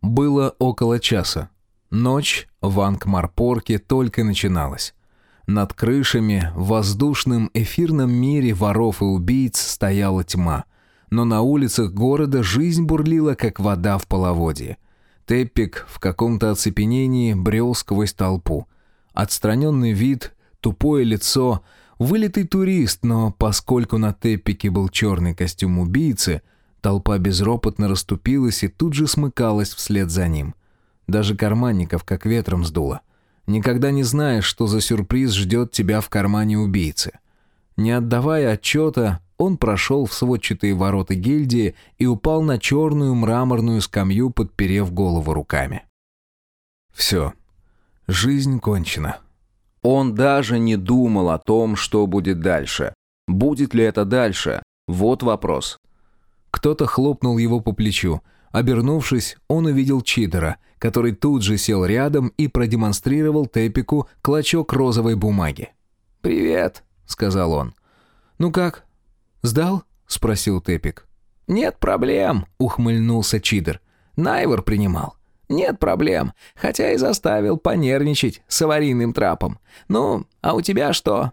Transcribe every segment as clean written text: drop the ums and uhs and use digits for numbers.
Было около часа. Ночь в Анкмарпорке только начиналась. Над крышами в воздушном эфирном мире воров и убийц стояла тьма. Но на улицах города жизнь бурлила, как вода в половодье. Теппик в каком-то оцепенении брел сквозь толпу. Отстраненный вид, тупое лицо, вылитый турист, но поскольку на Теппике был черный костюм убийцы, толпа безропотно расступилась и тут же смыкалась вслед за ним. Даже карманников как ветром сдуло. Никогда не знаешь, что за сюрприз ждет тебя в кармане убийцы. Не отдавая отчета, он прошел в сводчатые ворота гильдии и упал на черную мраморную скамью, подперев голову руками. Все. Жизнь кончена. Он даже не думал о том, что будет дальше. Будет ли это дальше? Вот вопрос. Кто-то хлопнул его по плечу. Обернувшись, он увидел Чидера, который тут же сел рядом и продемонстрировал Теппику клочок розовой бумаги. «Привет», — сказал он. «Ну как, сдал?» — спросил Теппик. «Нет проблем», — ухмыльнулся Чидер. «Найвор принимал. Нет проблем, хотя и заставил понервничать с аварийным трапом. Ну, а у тебя что?»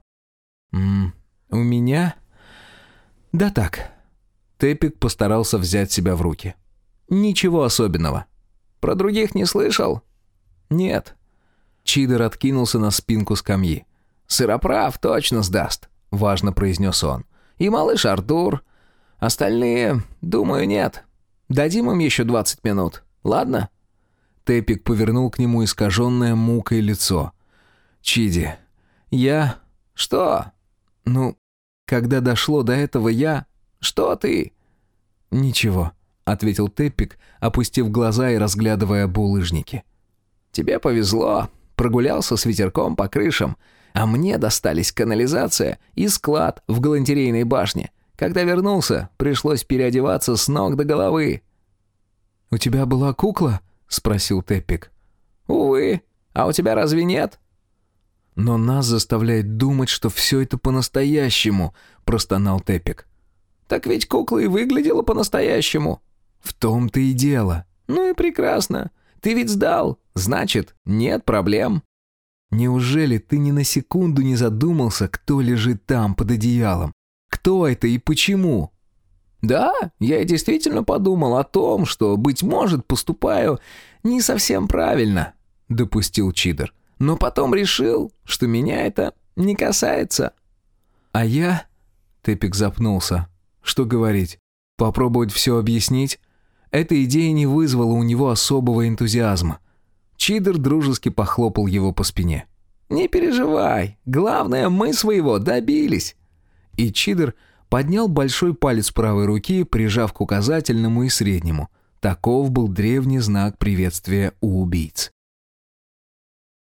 «У меня? Да так». Теппик постарался взять себя в руки. «Ничего особенного». «Про других не слышал?» «Нет». Чидер откинулся на спинку скамьи. «Сыроправ точно сдаст», — важно произнес он. «И малыш Артур. Остальные, думаю, нет. Дадим им еще 20 минут, ладно?» Теппик повернул к нему искаженное мукой лицо. «Чиди, я...» «Что?» «Ну, когда дошло до этого, я...» «Что ты?» «Ничего», — ответил Теппик, опустив глаза и разглядывая булыжники. «Тебе повезло. Прогулялся с ветерком по крышам, а мне достались канализация и склад в галантерейной башне. Когда вернулся, пришлось переодеваться с ног до головы». «У тебя была кукла?» — спросил Теппик. «Увы. А у тебя разве нет?» «Но нас заставляет думать, что все это по-настоящему», — простонал Теппик. «Так ведь кукла и выглядела по-настоящему». «В том-то и дело». «Ну и прекрасно. Ты ведь сдал. Значит, нет проблем». «Неужели ты ни на секунду не задумался, кто лежит там под одеялом? Кто это и почему?» «Да, я действительно подумал о том, что, быть может, поступаю не совсем правильно», — допустил Чидер. «Но потом решил, что меня это не касается». «А я...» — Теппик запнулся. «Что говорить? Попробовать все объяснить?» Эта идея не вызвала у него особого энтузиазма. Чидер дружески похлопал его по спине. «Не переживай, главное, мы своего добились». И Чидер поднял большой палец правой руки, прижав к указательному и среднему. Таков был древний знак приветствия у убийц.